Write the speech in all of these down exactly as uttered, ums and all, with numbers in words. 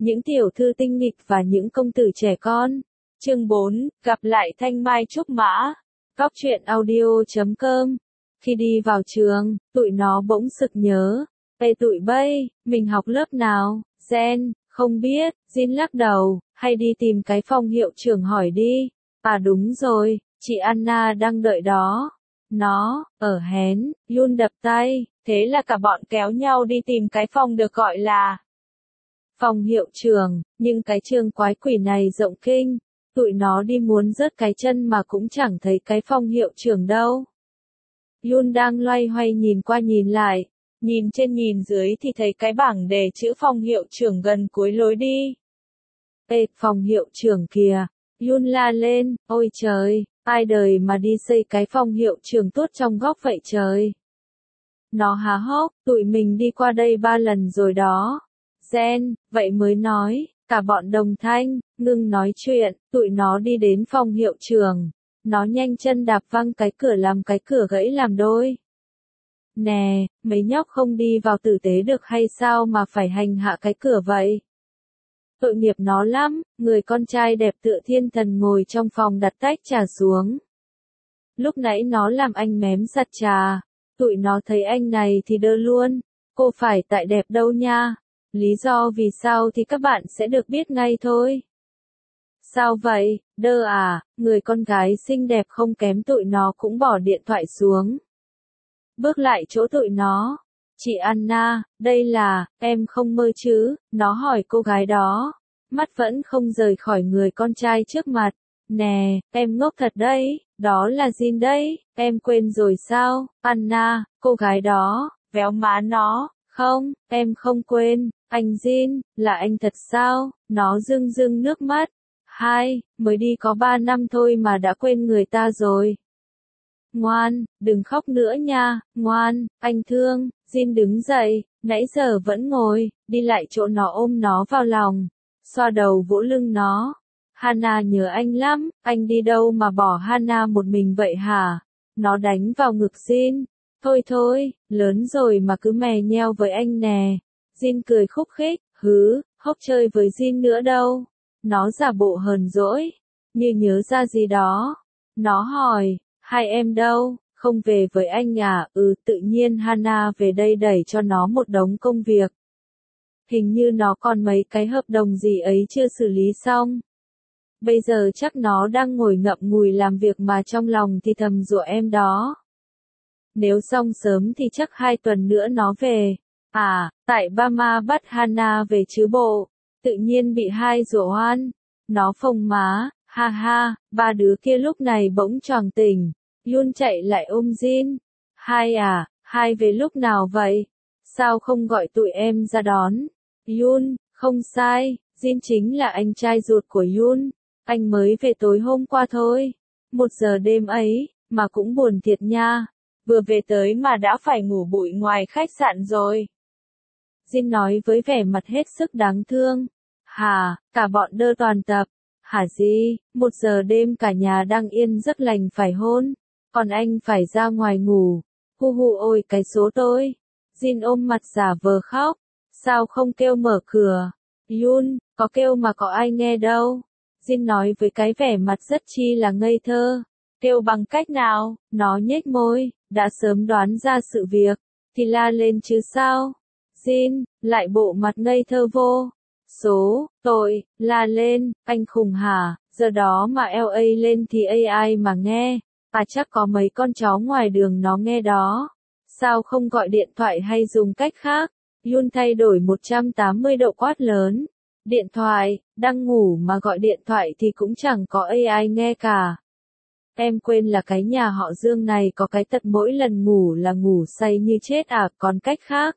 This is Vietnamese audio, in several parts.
những tiểu thư tinh nghịch và những công tử trẻ con. Chương bốn, gặp lại Thanh Mai Trúc Mã. Cóc truyện audio chấm com. Khi đi vào trường, tụi nó bỗng sực nhớ. Ê tụi bay, mình học lớp nào? Gen, không biết, Jin lắc đầu, hay đi tìm cái phòng hiệu trưởng hỏi đi. À đúng rồi, chị Anna đang đợi đó. Nó, ở hén, Yun đập tay, thế là cả bọn kéo nhau đi tìm cái phòng được gọi là phòng hiệu trưởng, nhưng cái trường quái quỷ này rộng kinh, tụi nó đi muốn rớt cái chân mà cũng chẳng thấy cái phòng hiệu trưởng đâu. Yun đang loay hoay nhìn qua nhìn lại, nhìn trên nhìn dưới thì thấy cái bảng đề chữ phòng hiệu trưởng gần cuối lối đi. Ê, phòng hiệu trưởng kìa, Yun la lên, ôi trời, ai đời mà đi xây cái phòng hiệu trưởng tốt trong góc vậy trời. Nó há hốc, tụi mình đi qua đây ba lần rồi đó. Gen, vậy mới nói, cả bọn đồng thanh, ngưng nói chuyện, tụi nó đi đến phòng hiệu trưởng. Nó nhanh chân đạp văng cái cửa làm cái cửa gãy làm đôi. Nè, mấy nhóc không đi vào tử tế được hay sao mà phải hành hạ cái cửa vậy? Tội nghiệp nó lắm, người con trai đẹp tựa thiên thần ngồi trong phòng đặt tách trà xuống. Lúc nãy nó làm anh mém giặt trà, tụi nó thấy anh này thì đơ luôn, cô phải tại đẹp đâu nha, lý do vì sao thì các bạn sẽ được biết ngay thôi. Sao vậy, đơ à, người con gái xinh đẹp không kém tụi nó cũng bỏ điện thoại xuống. Bước lại chỗ tụi nó. Chị Anna, đây là, em không mơ chứ, nó hỏi cô gái đó. Mắt vẫn không rời khỏi người con trai trước mặt. Nè, em ngốc thật đấy, đó là Jin đấy, em quên rồi sao, Anna, cô gái đó, véo má nó, không, em không quên, anh Jin, là anh thật sao, nó rưng rưng nước mắt. Hai, mới đi có ba năm thôi mà đã quên người ta rồi. Ngoan, đừng khóc nữa nha, ngoan, anh thương. Jin đứng dậy, nãy giờ vẫn ngồi, đi lại chỗ nó ôm nó vào lòng, xoa đầu vỗ lưng nó. Hana nhớ anh lắm, anh đi đâu mà bỏ Hana một mình vậy hả? Nó đánh vào ngực Jin. Thôi thôi, lớn rồi mà cứ mè nheo với anh nè. Jin cười khúc khích, hứ, hốc chơi với Jin nữa đâu. Nó giả bộ hờn dỗi, như nhớ ra gì đó. Nó hỏi, hai em đâu, không về với anh à? Ừ, tự nhiên Hana về đây đẩy cho nó một đống công việc. Hình như nó còn mấy cái hợp đồng gì ấy chưa xử lý xong. Bây giờ chắc nó đang ngồi ngậm ngùi làm việc mà trong lòng thì thầm rủa em đó. Nếu xong sớm thì chắc hai tuần nữa nó về. À, tại Bama bắt Hana về chứ bộ. Tự nhiên bị hai rủa oan. Nó phồng má, ha ha, ba đứa kia lúc này bỗng choàng tỉnh. Yun chạy lại ôm Jin. Hai à, hai về lúc nào vậy? Sao không gọi tụi em ra đón? Yun, không sai, Jin chính là anh trai ruột của Yun. Anh mới về tối hôm qua thôi. Một giờ đêm ấy, mà cũng buồn thiệt nha. Vừa về tới mà đã phải ngủ bụi ngoài khách sạn rồi. Jin nói với vẻ mặt hết sức đáng thương. Hả, cả bọn đơ toàn tập. Hả gì, một giờ đêm cả nhà đang yên giấc lành phải hôn. Còn anh phải ra ngoài ngủ. Hu hu ôi cái số tôi. Jin ôm mặt giả vờ khóc. Sao không kêu mở cửa? Yun, có kêu mà có ai nghe đâu. Jin nói với cái vẻ mặt rất chi là ngây thơ. Kêu bằng cách nào? Nó nhếch môi, đã sớm đoán ra sự việc. Thì la lên chứ sao? Jin, lại bộ mặt ngây thơ vô. Số, tội, la lên, anh khùng hả? Giờ đó mà lờ a lên thì a i mà nghe. À chắc có mấy con chó ngoài đường nó nghe đó. Sao không gọi điện thoại hay dùng cách khác? Yun thay đổi một trăm tám mươi độ quát lớn. Điện thoại, đang ngủ mà gọi điện thoại thì cũng chẳng có a i nghe cả. Em quên là cái nhà họ Dương này có cái tật mỗi lần ngủ là ngủ say như chết à, còn cách khác.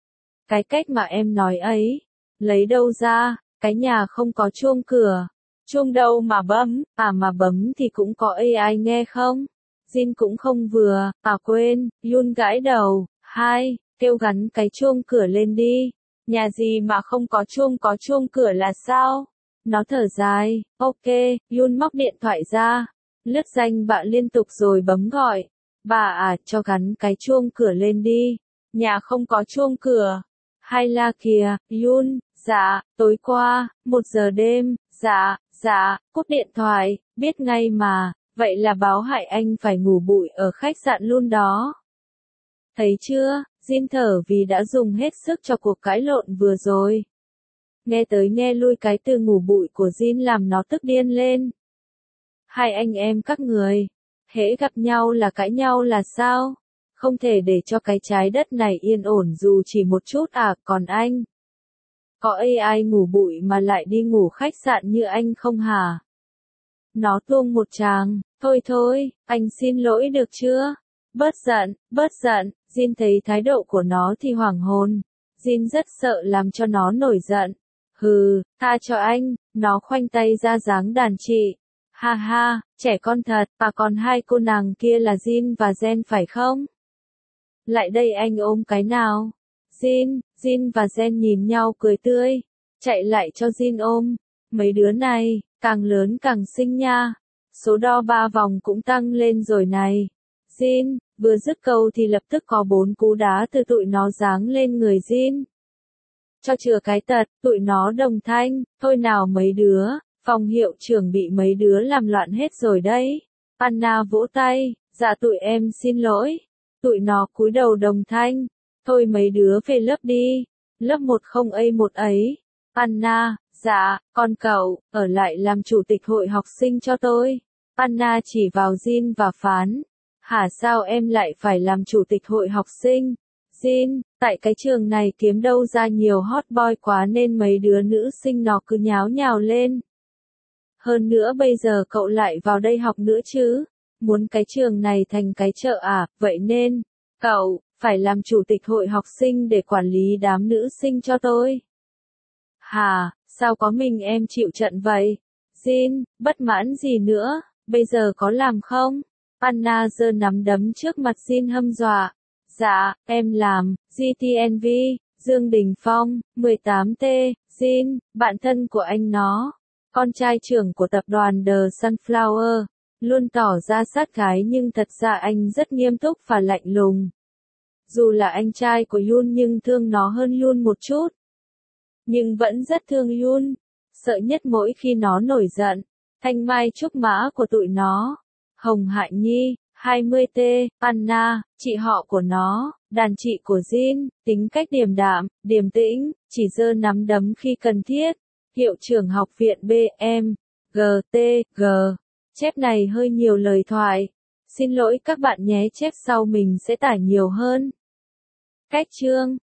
Cái cách mà em nói ấy, lấy đâu ra, cái nhà không có chuông cửa. Chuông đâu mà bấm, à mà bấm thì cũng có a i nghe không? Jin cũng không vừa, à quên, Yun gãi đầu. Hai, kêu gắn cái chuông cửa lên đi. Nhà gì mà không có chuông, có chuông cửa là sao? Nó thở dài, ok, Yun móc điện thoại ra. Lướt danh bạ liên tục rồi bấm gọi. Bà à, cho gắn cái chuông cửa lên đi. Nhà không có chuông cửa. Hay là kìa, Yun, dạ, tối qua, một giờ đêm, dạ, dạ, cúp điện thoại, biết ngay mà, vậy là báo hại anh phải ngủ bụi ở khách sạn luôn đó. Thấy chưa, Jin thở vì đã dùng hết sức cho cuộc cãi lộn vừa rồi. Nghe tới nghe lui cái từ ngủ bụi của Jin làm nó tức điên lên. Hai anh em các người, hễ gặp nhau là cãi nhau là sao? Không thể để cho cái trái đất này yên ổn dù chỉ một chút à, còn anh? Có a i ngủ bụi mà lại đi ngủ khách sạn như anh không hả? Nó tuông một tràng, thôi thôi, anh xin lỗi được chưa? Bớt giận, bớt giận, Jin thấy thái độ của nó thì hoảng hồn. Jin rất sợ làm cho nó nổi giận. Hừ, tha cho anh, nó khoanh tay ra dáng đàn chị. Ha ha, trẻ con thật, và còn hai cô nàng kia là Jin và Jen phải không? Lại đây anh ôm cái nào. Jin, Jin và Jen nhìn nhau cười tươi, chạy lại cho Jin ôm. Mấy đứa này, càng lớn càng xinh nha. Số đo ba vòng cũng tăng lên rồi này. Jin, vừa dứt câu thì lập tức có bốn cú đá từ tụi nó giáng lên người Jin. Cho chừa cái tật, tụi nó đồng thanh, thôi nào mấy đứa, phòng hiệu trưởng bị mấy đứa làm loạn hết rồi đấy. Anna vỗ tay, dạ tụi em xin lỗi. Tụi nó cúi đầu đồng thanh, thôi mấy đứa về lớp đi, lớp một không a một ấy. Anna, dạ, con cậu, ở lại làm chủ tịch hội học sinh cho tôi. Anna chỉ vào Jin và phán, hả sao em lại phải làm chủ tịch hội học sinh? Jin, tại cái trường này kiếm đâu ra nhiều hot boy quá nên mấy đứa nữ sinh nó cứ nháo nhào lên. Hơn nữa bây giờ cậu lại vào đây học nữa chứ, muốn cái trường này thành cái chợ à, vậy nên, cậu, phải làm chủ tịch hội học sinh để quản lý đám nữ sinh cho tôi. Hà, sao có mình em chịu trận vậy? Jin, bất mãn gì nữa, bây giờ có làm không? Anna giơ nắm đấm trước mặt Jin hâm dọa. Dạ, em làm, giê tê en vê, Dương Đình Phong, mười tám T, Jin, bạn thân của anh nó, con trai trưởng của tập đoàn The Sunflower, luôn tỏ ra sát gái nhưng thật ra anh rất nghiêm túc và lạnh lùng. Dù là anh trai của Yoon nhưng thương nó hơn Yoon một chút. Nhưng vẫn rất thương Yoon, sợ nhất mỗi khi nó nổi giận, thanh mai trúc mã của tụi nó. Hồng Hại Nhi, hai mươi T, Anna, chị họ của nó, đàn chị của Jin, tính cách điềm đạm, điềm tĩnh, chỉ giơ nắm đấm khi cần thiết. Hiệu trưởng học viện B M, G T, G. Chép này hơi nhiều lời thoại. Xin lỗi các bạn nhé, chép sau mình sẽ tải nhiều hơn. Cách chương